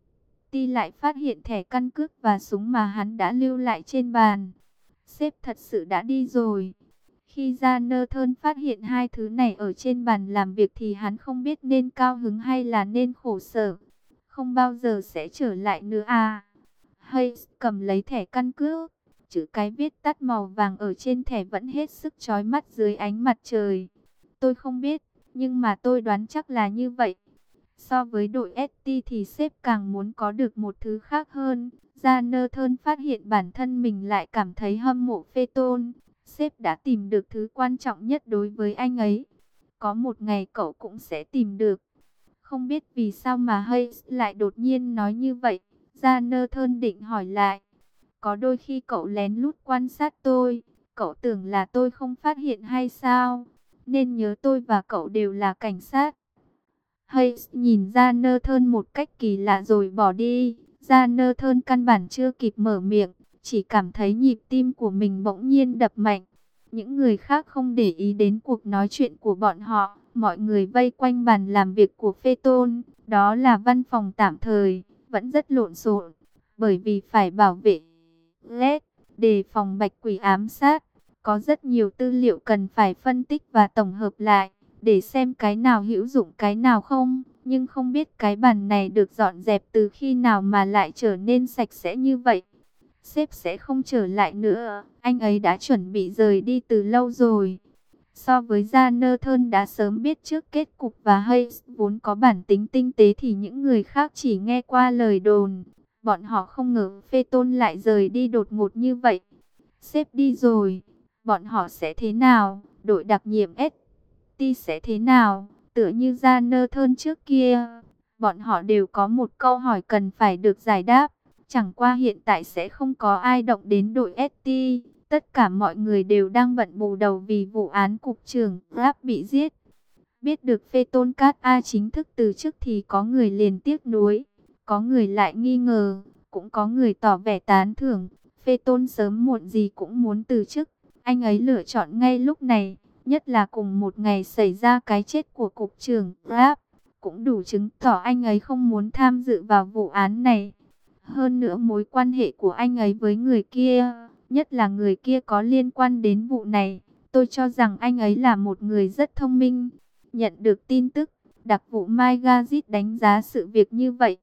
ST lại phát hiện thẻ căn cước và súng mà hắn đã lưu lại trên bàn. Sếp thật sự đã đi rồi. Khi Jonathan phát hiện hai thứ này ở trên bàn làm việc thì hắn không biết nên cao hứng hay là nên khổ sở. Không bao giờ sẽ trở lại nữa à. Hayes cầm lấy thẻ căn cước. Chữ cái viết tắt màu vàng ở trên thẻ vẫn hết sức chói mắt dưới ánh mặt trời. Tôi không biết, nhưng mà tôi đoán chắc là như vậy. So với đội ST thì sếp càng muốn có được một thứ khác hơn. Jonathan phát hiện bản thân mình lại cảm thấy hâm mộ Phaeton. Sếp đã tìm được thứ quan trọng nhất đối với anh ấy. Có một ngày cậu cũng sẽ tìm được. Không biết vì sao mà Hayes lại đột nhiên nói như vậy. Jonathan định hỏi lại. Có đôi khi cậu lén lút quan sát tôi. Cậu tưởng là tôi không phát hiện hay sao? Nên nhớ tôi và cậu đều là cảnh sát. Hayes nhìn Jonathan một cách kỳ lạ rồi bỏ đi. Jonathan căn bản chưa kịp mở miệng. Chỉ cảm thấy nhịp tim của mình bỗng nhiên đập mạnh. Những người khác không để ý đến cuộc nói chuyện của bọn họ. Mọi người vây quanh bàn làm việc của Phaeton. Đó là văn phòng tạm thời. Vẫn rất lộn xộn. Bởi vì phải bảo vệ LED, đề phòng bạch quỷ ám sát. Có rất nhiều tư liệu cần phải phân tích và tổng hợp lại. Để xem cái nào hữu dụng cái nào không. Nhưng không biết cái bàn này được dọn dẹp từ khi nào mà lại trở nên sạch sẽ như vậy. Sếp sẽ không trở lại nữa. Anh ấy đã chuẩn bị rời đi từ lâu rồi. So với Jonathan đã sớm biết trước kết cục và Hayes vốn có bản tính tinh tế thì những người khác chỉ nghe qua lời đồn. Bọn họ không ngờ Phaeton lại rời đi đột ngột như vậy. Sếp đi rồi. Bọn họ sẽ thế nào? Đội đặc nhiệm ST sẽ thế nào? Tựa như Jonathan trước kia. Bọn họ đều có một câu hỏi cần phải được giải đáp. Chẳng qua hiện tại sẽ không có ai động đến đội ST. Tất cả mọi người đều đang bận bù đầu vì vụ án cục trưởng Grab bị giết. Biết được Phaeton Cát A chính thức từ chức thì có người liền tiếc nuối. Có người lại nghi ngờ. Cũng có người tỏ vẻ tán thưởng. Phaeton sớm muộn gì cũng muốn từ chức. Anh ấy lựa chọn ngay lúc này. Nhất là cùng một ngày xảy ra cái chết của cục trưởng Grab. Cũng đủ chứng tỏ anh ấy không muốn tham dự vào vụ án này. Hơn nữa mối quan hệ của anh ấy với người kia, nhất là người kia có liên quan đến vụ này. Tôi cho rằng anh ấy là một người rất thông minh. Nhận được tin tức, đặc vụ Magazine đánh giá sự việc như vậy.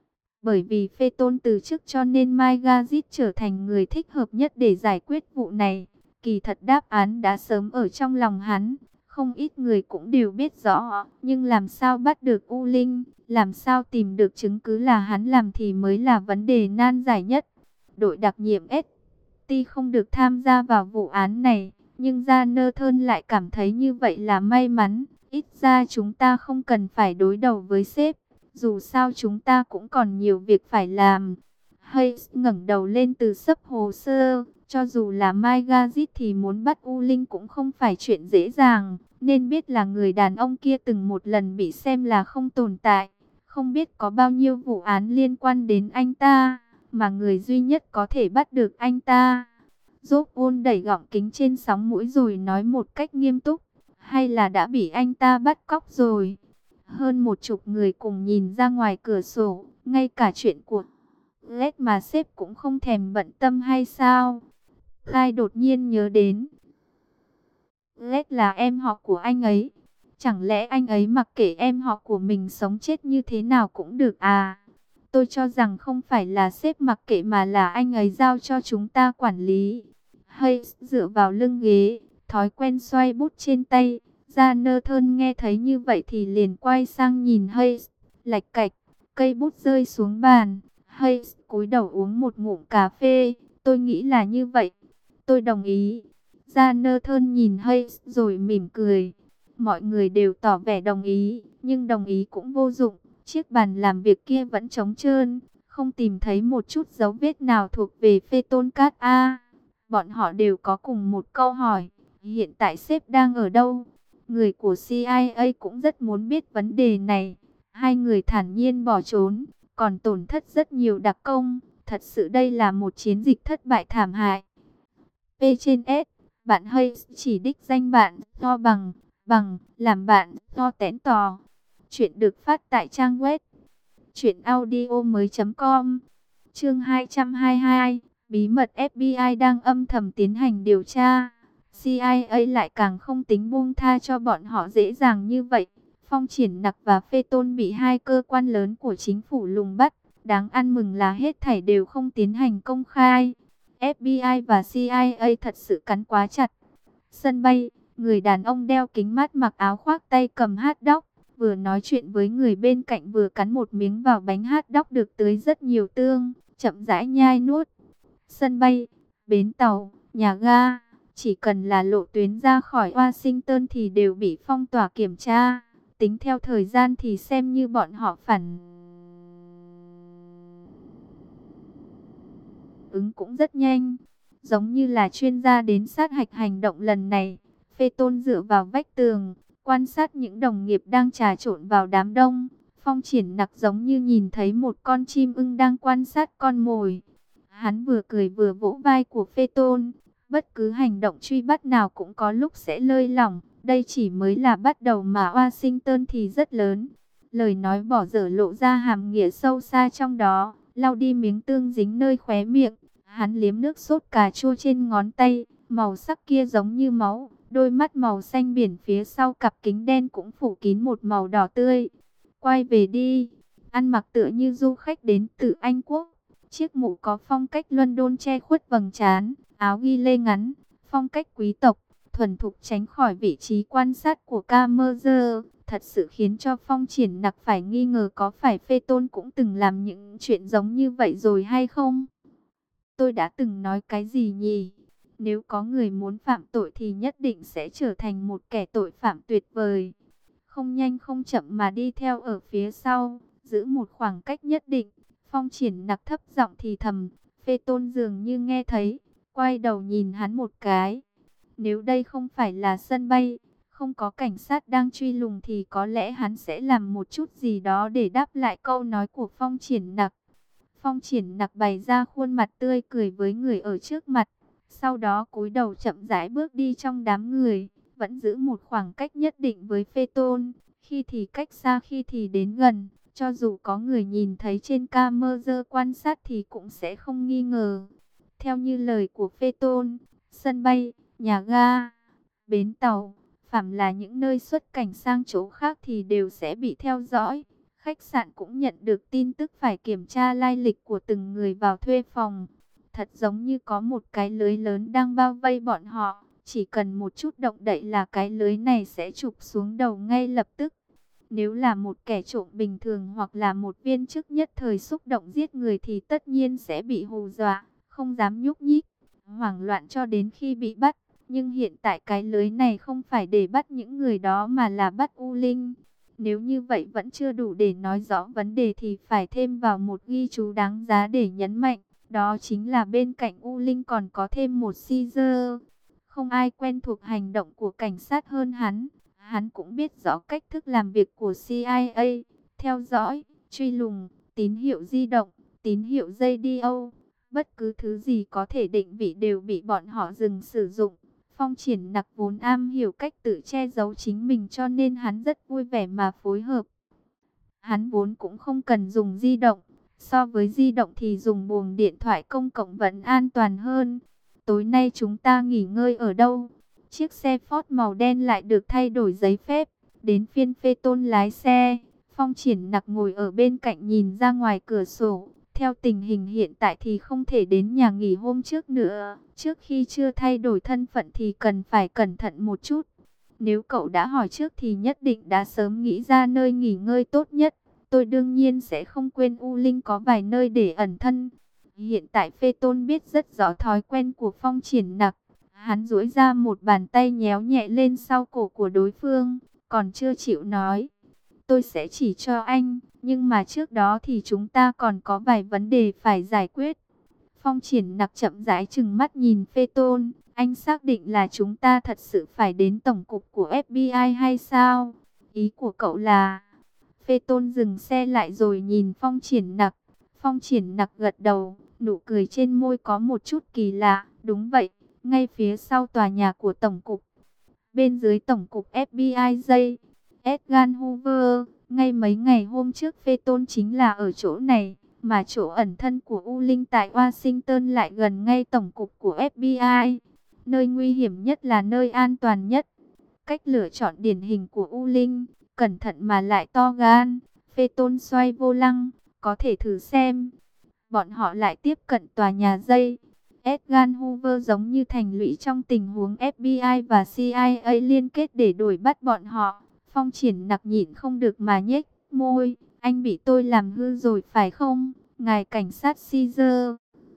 Bởi vì Phaeton từ chức cho nên Magazine trở thành người thích hợp nhất để giải quyết vụ này. Kỳ thật đáp án đã sớm ở trong lòng hắn. Không ít người cũng đều biết rõ, nhưng làm sao bắt được U Linh, làm sao tìm được chứng cứ là hắn làm thì mới là vấn đề nan giải nhất. Đội đặc nhiệm ST không được tham gia vào vụ án này, nhưng Jonathan lại cảm thấy như vậy là may mắn. Ít ra chúng ta không cần phải đối đầu với sếp, dù sao chúng ta cũng còn nhiều việc phải làm. Hayes ngẩng đầu lên từ xấp hồ sơ. Cho dù là Magazine thì muốn bắt U Linh cũng không phải chuyện dễ dàng. Nên biết là người đàn ông kia từng một lần bị xem là không tồn tại. Không biết có bao nhiêu vụ án liên quan đến anh ta. Mà người duy nhất có thể bắt được anh ta. Job đẩy gọng kính trên sóng mũi rồi nói một cách nghiêm túc. Hay là đã bị anh ta bắt cóc rồi. Hơn 10 người cùng nhìn ra ngoài cửa sổ. Ngay cả chuyện của Led mà sếp cũng không thèm bận tâm hay sao? Lai đột nhiên nhớ đến. Led là em họ của anh ấy. Chẳng lẽ anh ấy mặc kệ em họ của mình sống chết như thế nào cũng được à? Tôi cho rằng không phải là sếp mặc kệ mà là anh ấy giao cho chúng ta quản lý. Hayes dựa vào lưng ghế, thói quen xoay bút trên tay. Jonathan nghe thấy như vậy thì liền quay sang nhìn Hayes, lạch cạch. Cây bút rơi xuống bàn, Hayes cúi đầu uống một ngụm cà phê. Tôi nghĩ là như vậy. Tôi đồng ý. Jonathan nhìn Hayes rồi mỉm cười. Mọi người đều tỏ vẻ đồng ý, nhưng đồng ý cũng vô dụng. Chiếc bàn làm việc kia vẫn trống trơn, không tìm thấy một chút dấu vết nào thuộc về Phaeton Cát A. Bọn họ đều có cùng một câu hỏi, hiện tại sếp đang ở đâu? Người của CIA cũng rất muốn biết vấn đề này. Hai người thản nhiên bỏ trốn, còn tổn thất rất nhiều đặc công. Thật sự đây là một chiến dịch thất bại thảm hại. P trên S, bạn Hayes chỉ đích danh bạn do bằng làm bạn do tén tò. Chuyện được phát tại trang web truyệnaudiomoi.com. Chương 222, bí mật FBI đang âm thầm tiến hành điều tra. CIA lại càng không tính buông tha cho bọn họ dễ dàng như vậy. Phong Triển Nặc và Phaeton bị hai cơ quan lớn của chính phủ lùng bắt. Đáng ăn mừng là hết thảy đều không tiến hành công khai. FBI và CIA thật sự cắn quá chặt. Sân bay, người đàn ông đeo kính mát mặc áo khoác tay cầm hot dog, vừa nói chuyện với người bên cạnh vừa cắn một miếng vào bánh hot dog được tưới rất nhiều tương, chậm rãi nhai nuốt. Sân bay, bến tàu, nhà ga, chỉ cần là lộ tuyến ra khỏi Washington thì đều bị phong tỏa kiểm tra. Tính theo thời gian thì xem như bọn họ phản ứng cũng rất nhanh. Giống như là chuyên gia đến sát hạch hành động lần này, Phaeton dựa vào vách tường, quan sát những đồng nghiệp đang trà trộn vào đám đông. Phong Triển Nặc giống như nhìn thấy một con chim ưng đang quan sát con mồi. Hắn vừa cười vừa vỗ vai của Phaeton. Bất cứ hành động truy bắt nào cũng có lúc sẽ lơi lỏng. Đây chỉ mới là bắt đầu mà Washington thì rất lớn. Lời nói bỏ dở lộ ra hàm nghĩa sâu xa trong đó. Lau đi miếng tương dính nơi khóe miệng. Hắn liếm nước sốt cà chua trên ngón tay. Màu sắc kia giống như máu. Đôi mắt màu xanh biển phía sau cặp kính đen cũng phủ kín một màu đỏ tươi. Quay về đi. Ăn mặc tựa như du khách đến từ Anh Quốc. Chiếc mũ có phong cách London che khuất vầng trán. Áo ghi lê ngắn, phong cách quý tộc, thuần thục tránh khỏi vị trí quan sát của camera. Thật sự khiến cho Phong Triển Nặc phải nghi ngờ có phải Phaeton cũng từng làm những chuyện giống như vậy rồi hay không. Tôi đã từng nói cái gì nhỉ? Nếu có người muốn phạm tội thì nhất định sẽ trở thành một kẻ tội phạm tuyệt vời. Không nhanh không chậm mà đi theo ở phía sau, giữ một khoảng cách nhất định. Phong Triển Nặc thấp giọng thì thầm, Phaeton dường như nghe thấy, quay đầu nhìn hắn một cái. Nếu đây không phải là sân bay, không có cảnh sát đang truy lùng thì có lẽ hắn sẽ làm một chút gì đó để đáp lại câu nói của Phong Triển Nặc. Phong Triển Nặc bày ra khuôn mặt tươi cười với người ở trước mặt. Sau đó cúi đầu chậm rãi bước đi trong đám người, vẫn giữ một khoảng cách nhất định với Phaeton, khi thì cách xa khi thì đến gần. Cho dù có người nhìn thấy trên camera quan sát thì cũng sẽ không nghi ngờ. Theo như lời của Phaeton, sân bay, nhà ga, bến tàu, phàm là những nơi xuất cảnh sang chỗ khác thì đều sẽ bị theo dõi. Khách sạn cũng nhận được tin tức phải kiểm tra lai lịch của từng người vào thuê phòng. Thật giống như có một cái lưới lớn đang bao vây bọn họ. Chỉ cần một chút động đậy là cái lưới này sẽ chụp xuống đầu ngay lập tức. Nếu là một kẻ trộm bình thường hoặc là một viên chức nhất thời xúc động giết người thì tất nhiên sẽ bị hù dọa, không dám nhúc nhích, hoảng loạn cho đến khi bị bắt. Nhưng hiện tại cái lưới này không phải để bắt những người đó mà là bắt U Linh. Nếu như vậy vẫn chưa đủ để nói rõ vấn đề thì phải thêm vào một ghi chú đáng giá để nhấn mạnh. Đó chính là bên cạnh U Linh còn có thêm một Caesar. Không ai quen thuộc hành động của cảnh sát hơn hắn. Hắn cũng biết rõ cách thức làm việc của CIA, theo dõi, truy lùng, tín hiệu di động, tín hiệu radio. Bất cứ thứ gì có thể định vị đều bị bọn họ dừng sử dụng. Phong Triển Nặc vốn am hiểu cách tự che giấu chính mình cho nên hắn rất vui vẻ mà phối hợp. Hắn vốn cũng không cần dùng di động. So với di động thì dùng buồng điện thoại công cộng vẫn an toàn hơn. Tối nay chúng ta nghỉ ngơi ở đâu? Chiếc xe Ford màu đen lại được thay đổi giấy phép. Đến phiên Phaeton lái xe. Phong Triển Nặc ngồi ở bên cạnh nhìn ra ngoài cửa sổ. Theo tình hình hiện tại thì không thể đến nhà nghỉ hôm trước nữa. Trước khi chưa thay đổi thân phận thì cần phải cẩn thận một chút. Nếu cậu đã hỏi trước thì nhất định đã sớm nghĩ ra nơi nghỉ ngơi tốt nhất. tôi đương nhiên sẽ không quên U Linh có vài nơi để ẩn thân. Hiện tại Phê Tôn biết rất rõ thói quen của Phong Triển Nặc. Hắn duỗi ra một bàn tay nhéo nhẹ lên sau cổ của đối phương, còn chưa chịu nói. Tôi sẽ chỉ cho anh, nhưng mà trước đó thì chúng ta còn có vài vấn đề phải giải quyết. Phong Triển Nặc chậm rãi trừng mắt nhìn Phê Tôn. Anh xác định là chúng ta thật sự phải đến tổng cục của FBI hay sao? Ý của cậu là... Phê Tôn dừng xe lại rồi nhìn Phong Triển Nặc. Phong Triển Nặc gật đầu, nụ cười trên môi có một chút kỳ lạ. Đúng vậy, ngay phía sau tòa nhà của tổng cục. Bên dưới tổng cục FBI dây, Edgar Hoover. Ngay mấy ngày hôm trước Phê Tôn chính là ở chỗ này, mà chỗ ẩn thân của U Linh tại Washington lại gần ngay tổng cục của FBI. Nơi nguy hiểm nhất là nơi an toàn nhất. Cách lựa chọn điển hình của U Linh, cẩn thận mà lại to gan. Phê Tôn xoay vô lăng, có thể thử xem. Bọn họ lại tiếp cận tòa nhà dây. Edgar Hoover giống như thành lũy trong tình huống FBI và CIA liên kết để đuổi bắt bọn họ. Phong Triển Nặc nhịn không được mà nhếch môi. Anh bị tôi làm hư rồi phải không, ngài cảnh sát Caesar?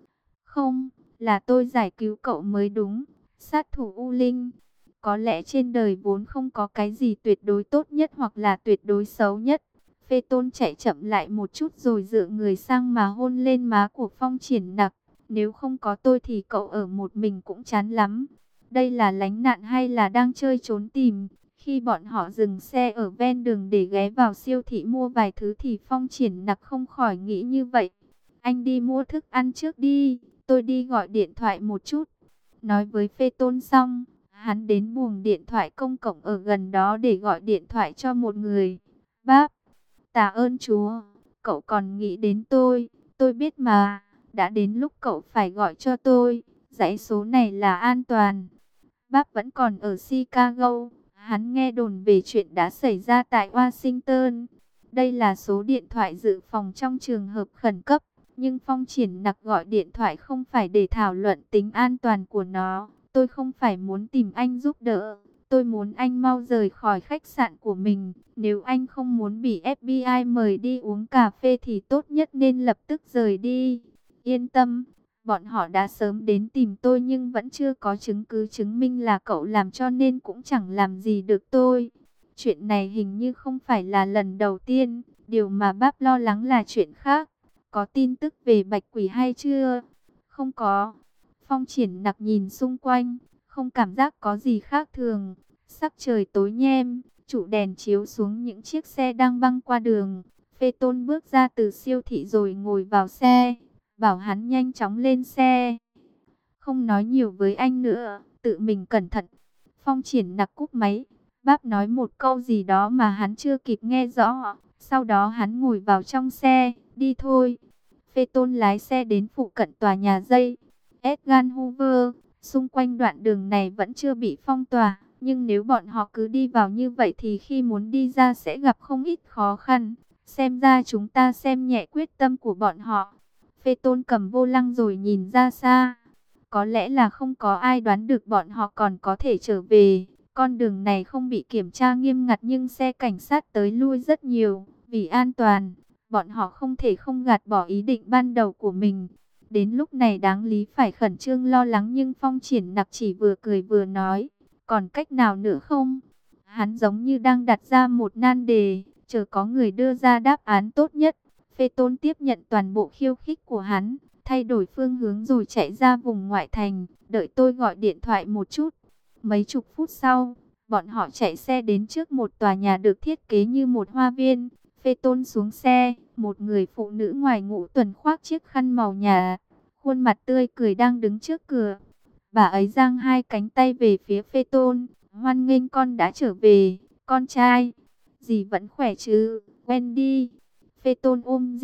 Không, là tôi giải cứu cậu mới đúng, sát thủ U Linh. Có lẽ trên đời vốn không có cái gì tuyệt đối tốt nhất hoặc là tuyệt đối xấu nhất. Phê Tôn chạy chậm lại một chút rồi dựa người sang mà hôn lên má của Phong Triển Nặc. Nếu không có tôi thì cậu ở một mình cũng chán lắm. Đây là lánh nạn hay là đang chơi trốn tìm? Khi bọn họ dừng xe ở ven đường để ghé vào siêu thị mua vài thứ thì Phong Triển Nặc không khỏi nghĩ như vậy. Anh đi mua thức ăn trước đi, tôi đi gọi điện thoại một chút. Nói với Phê Tôn xong, hắn đến buồng điện thoại công cộng ở gần đó để gọi điện thoại cho một người. Bác, tạ ơn Chúa, cậu còn nghĩ đến tôi biết mà, đã đến lúc cậu phải gọi cho tôi, dãy số này là an toàn. Bác vẫn còn ở Chicago, hắn nghe đồn về chuyện đã xảy ra tại Washington. Đây là số điện thoại dự phòng trong trường hợp khẩn cấp, nhưng Phong Triển Nặc gọi điện thoại không phải để thảo luận tính an toàn của nó. Tôi không phải muốn tìm anh giúp đỡ. Tôi muốn anh mau rời khỏi khách sạn của mình. Nếu anh không muốn bị FBI mời đi uống cà phê thì tốt nhất nên lập tức rời đi. Yên tâm, bọn họ đã sớm đến tìm tôi nhưng vẫn chưa có chứng cứ chứng minh là cậu làm cho nên cũng chẳng làm gì được tôi. Chuyện này hình như không phải là lần đầu tiên. Điều mà bác lo lắng là chuyện khác. Có tin tức về Bạch Quỷ hay chưa? Không có. Phong Triển Nặc nhìn xung quanh, không cảm giác có gì khác thường. Sắc trời tối nhem, trụ đèn chiếu xuống những chiếc xe đang băng qua đường. Phê Tôn bước ra từ siêu thị rồi ngồi vào xe, bảo hắn nhanh chóng lên xe. Không nói nhiều với anh nữa, tự mình cẩn thận. Phong Triển Nặc cúp máy, bác nói một câu gì đó mà hắn chưa kịp nghe rõ. Sau đó hắn ngồi vào trong xe, đi thôi. Phê Tôn lái xe đến phụ cận tòa nhà dây Edgar Hoover. Xung quanh đoạn đường này vẫn chưa bị phong tỏa, nhưng nếu bọn họ cứ đi vào như vậy thì khi muốn đi ra sẽ gặp không ít khó khăn. Xem ra chúng ta xem nhẹ quyết tâm của bọn họ. Phê Tôn cầm vô lăng rồi nhìn ra xa. Có lẽ là không có ai đoán được bọn họ còn có thể trở về. Con đường này không bị kiểm tra nghiêm ngặt nhưng xe cảnh sát tới lui rất nhiều. Vì an toàn, bọn họ không thể không gạt bỏ ý định ban đầu của mình. Đến lúc này đáng lý phải khẩn trương lo lắng nhưng Phong Triển Nặc chỉ vừa cười vừa nói. Còn cách nào nữa không? Hắn giống như đang đặt ra một nan đề, chờ có người đưa ra đáp án tốt nhất. Phê Tôn tiếp nhận toàn bộ khiêu khích của hắn, thay đổi phương hướng rồi chạy ra vùng ngoại thành, đợi tôi gọi điện thoại một chút. Mấy chục phút sau, bọn họ chạy xe đến trước một tòa nhà được thiết kế như một hoa viên. Phê Tôn xuống xe, một người phụ nữ ngoài ngũ tuần khoác chiếc khăn màu nhà, khuôn mặt tươi cười đang đứng trước cửa. Bà ấy giang hai cánh tay về phía Phê Tôn, hoan nghênh con đã trở về, con trai. Dì vẫn khỏe chứ, Wendy? Phê Tôn ôm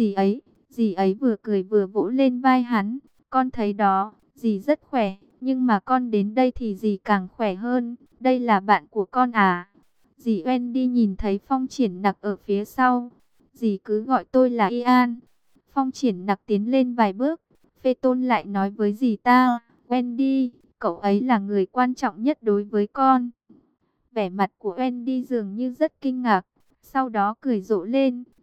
dì ấy vừa cười vừa vỗ lên vai hắn. Con thấy đó, dì rất khỏe, nhưng mà con đến đây thì dì càng khỏe hơn. Đây là bạn của con à? Dì Wendy nhìn thấy Phong Triển Nặc ở phía sau. Dì cứ gọi tôi là Ian. Phong Triển Nặc tiến lên vài bước. Phê Tôn lại nói với dì ta, Wendy, cậu ấy là người quan trọng nhất đối với con. Vẻ mặt của Wendy dường như rất kinh ngạc. Sau đó cười rộ lên.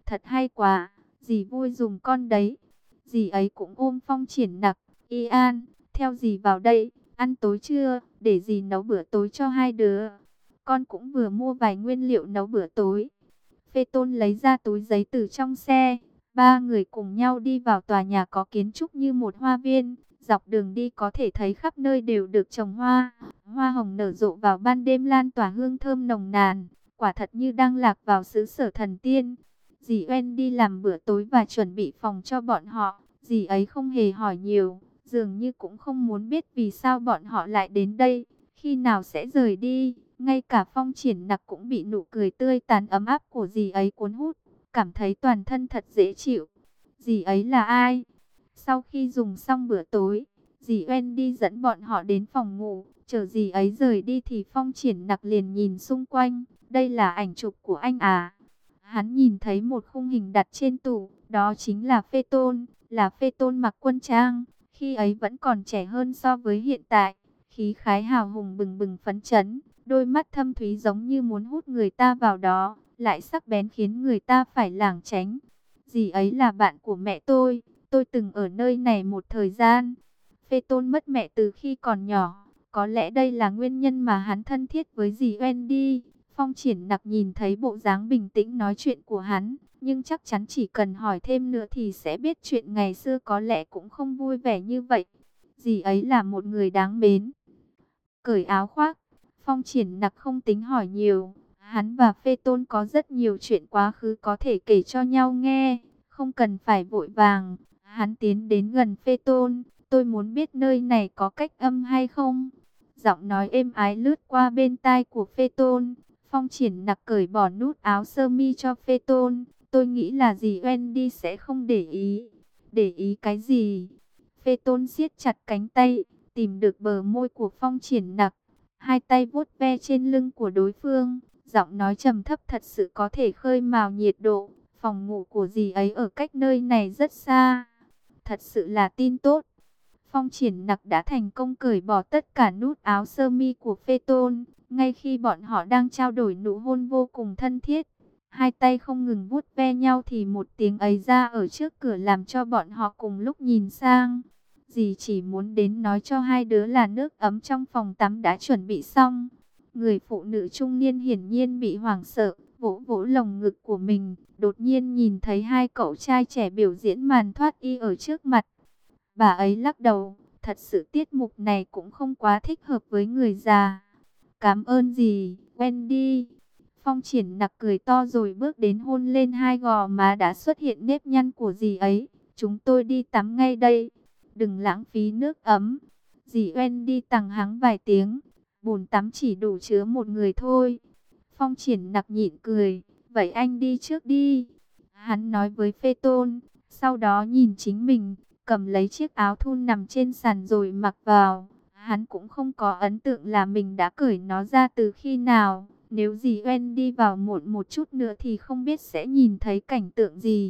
thật hay quá, dì vui dùng con đấy. Dì ấy cũng ôm Phong Triển Nặc. Y An, theo dì vào đây, ăn tối trưa, để dì nấu bữa tối cho hai đứa. Con cũng vừa mua vài nguyên liệu nấu bữa tối. Phê Tôn lấy ra túi giấy từ trong xe. Ba người cùng nhau đi vào tòa nhà có kiến trúc như một hoa viên. Dọc đường đi có thể thấy khắp nơi đều được trồng hoa. Hoa hồng nở rộ vào ban đêm lan tỏa hương thơm nồng nàn. Quả thật như đang lạc vào xứ sở thần tiên. Dì Oen đi làm bữa tối và chuẩn bị phòng cho bọn họ. Dì ấy không hề hỏi nhiều, dường như cũng không muốn biết vì sao bọn họ lại đến đây, khi nào sẽ rời đi. Ngay cả Phong Triển Nặc cũng bị nụ cười tươi tắn ấm áp của dì ấy cuốn hút, cảm thấy toàn thân thật dễ chịu. Dì ấy là ai? Sau khi dùng xong bữa tối, dì Oen đi dẫn bọn họ đến phòng ngủ. Chờ dì ấy rời đi thì Phong Triển Nặc liền nhìn xung quanh. Đây là ảnh chụp của anh à? Hắn nhìn thấy một khung hình đặt trên tủ, đó chính là Phê Tôn, là Phê Tôn mặc quân trang, khi ấy vẫn còn trẻ hơn so với hiện tại, khí khái hào hùng bừng bừng phấn chấn, đôi mắt thâm thúy giống như muốn hút người ta vào đó, lại sắc bén khiến người ta phải lảng tránh. Dì ấy là bạn của mẹ tôi từng ở nơi này một thời gian. Phê Tôn mất mẹ từ khi còn nhỏ, có lẽ đây là nguyên nhân mà hắn thân thiết với dì Wendy. Phong Triển Nặc nhìn thấy bộ dáng bình tĩnh nói chuyện của hắn, nhưng chắc chắn chỉ cần hỏi thêm nữa thì sẽ biết chuyện ngày xưa có lẽ cũng không vui vẻ như vậy. Dì ấy là một người đáng mến. Cởi áo khoác, Phong Triển Nặc không tính hỏi nhiều. Hắn và Phê Tôn có rất nhiều chuyện quá khứ có thể kể cho nhau nghe, không cần phải vội vàng. Hắn tiến đến gần Phê Tôn, tôi muốn biết nơi này có cách âm hay không. Giọng nói êm ái lướt qua bên tai của Phê Tôn. Phong Triển Nặc cởi bỏ nút áo sơ mi cho Phê Tôn. Tôi nghĩ là dì Wendy sẽ không để ý. Để ý cái gì? Phê Tôn siết chặt cánh tay, tìm được bờ môi của Phong Triển Nặc. Hai tay vuốt ve trên lưng của đối phương. Giọng nói trầm thấp thật sự có thể khơi mào nhiệt độ. Phòng ngủ của dì ấy ở cách nơi này rất xa. Thật sự là tin tốt. Phong Triển Nặc đã thành công cởi bỏ tất cả nút áo sơ mi của Phê Tôn. Ngay khi bọn họ đang trao đổi nụ hôn vô cùng thân thiết, hai tay không ngừng vuốt ve nhau thì một tiếng ấy ra ở trước cửa làm cho bọn họ cùng lúc nhìn sang. Dì chỉ muốn đến nói cho hai đứa là nước ấm trong phòng tắm đã chuẩn bị xong. Người phụ nữ trung niên hiển nhiên bị hoảng sợ, vỗ vỗ lồng ngực của mình, đột nhiên nhìn thấy hai cậu trai trẻ biểu diễn màn thoát y ở trước mặt. Bà ấy lắc đầu, thật sự tiết mục này cũng không quá thích hợp với người già. Cảm ơn dì, Wendy. Phong Triển Nặc cười to rồi bước đến hôn lên hai gò má đã xuất hiện nếp nhăn của dì ấy. Chúng tôi đi tắm ngay đây. Đừng lãng phí nước ấm. Dì Wendy tằng hắng vài tiếng. Bồn tắm chỉ đủ chứa một người thôi. Phong Triển Nặc nhịn cười. Vậy anh đi trước đi. Hắn nói với Phê Tôn. Sau đó nhìn chính mình, cầm lấy chiếc áo thun nằm trên sàn rồi mặc vào. Hắn cũng không có ấn tượng là mình đã cởi nó ra từ khi nào. Nếu dì Oen đi vào muộn một chút nữa thì không biết sẽ nhìn thấy cảnh tượng gì.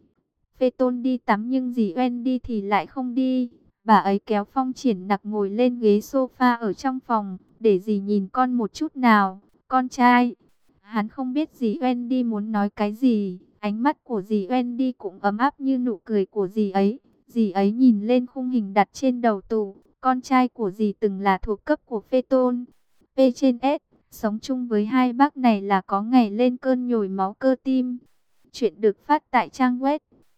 Phê Tôn đi tắm nhưng dì Oen đi thì lại không đi. Bà ấy kéo Phong Triển Nặc ngồi lên ghế sofa ở trong phòng, để dì nhìn con một chút nào. Con trai. Hắn không biết dì Oen đi muốn nói cái gì. Ánh mắt của dì Oen đi cũng ấm áp như nụ cười của dì ấy. Dì ấy nhìn lên khung hình đặt trên đầu tủ. Con trai của dì từng là thuộc cấp của Phê Tôn. P trên S, sống chung với hai bác này là có ngày lên cơn nhồi máu cơ tim. Chuyện được phát tại trang web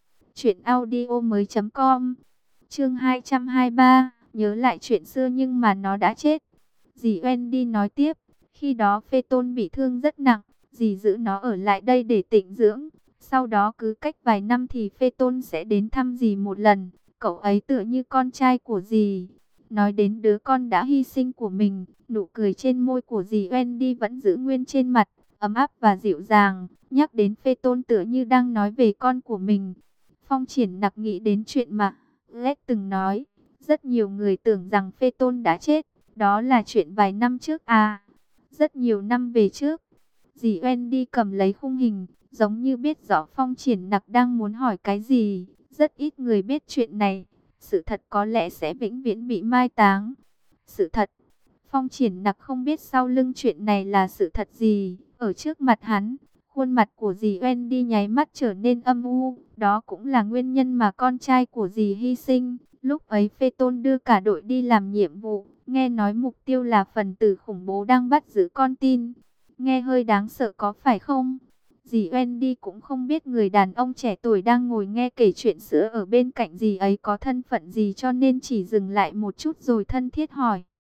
truyệnaudiomoi.com. Chương 223, nhớ lại chuyện xưa nhưng mà nó đã chết. Dì Wendy nói tiếp, khi đó Phê Tôn bị thương rất nặng, dì giữ nó ở lại đây để tĩnh dưỡng. Sau đó cứ cách vài năm thì Phê Tôn sẽ đến thăm dì một lần. Cậu ấy tựa như con trai của dì. Nói đến đứa con đã hy sinh của mình, nụ cười trên môi của dì Wendy vẫn giữ nguyên trên mặt, ấm áp và dịu dàng. Nhắc đến Phê Tôn tựa như đang nói về con của mình. Phong Triển Nặc nghĩ đến chuyện mà Lết từng nói. Rất nhiều người tưởng rằng Phê Tôn đã chết. Đó là chuyện vài năm trước à. Rất nhiều năm về trước. Dì Wendy cầm lấy khung hình, giống như biết rõ Phong Triển Nặc đang muốn hỏi cái gì. Rất ít người biết chuyện này. Sự thật có lẽ sẽ vĩnh viễn bị mai táng. Sự thật. Phong Triển Nặc không biết sau lưng chuyện này là sự thật gì. Ở trước mặt hắn, Khuôn mặt của dì Wendy nháy mắt trở nên âm u. Đó cũng là nguyên nhân mà con trai của dì hy sinh. Lúc ấy Phê Tôn đưa cả đội đi làm nhiệm vụ. Nghe nói mục tiêu là phần tử khủng bố đang bắt giữ con tin. Nghe hơi đáng sợ có phải không? Dì Wendy cũng không biết người đàn ông trẻ tuổi đang ngồi nghe kể chuyện sữa ở bên cạnh dì ấy có thân phận gì, cho nên chỉ dừng lại một chút rồi thân thiết hỏi.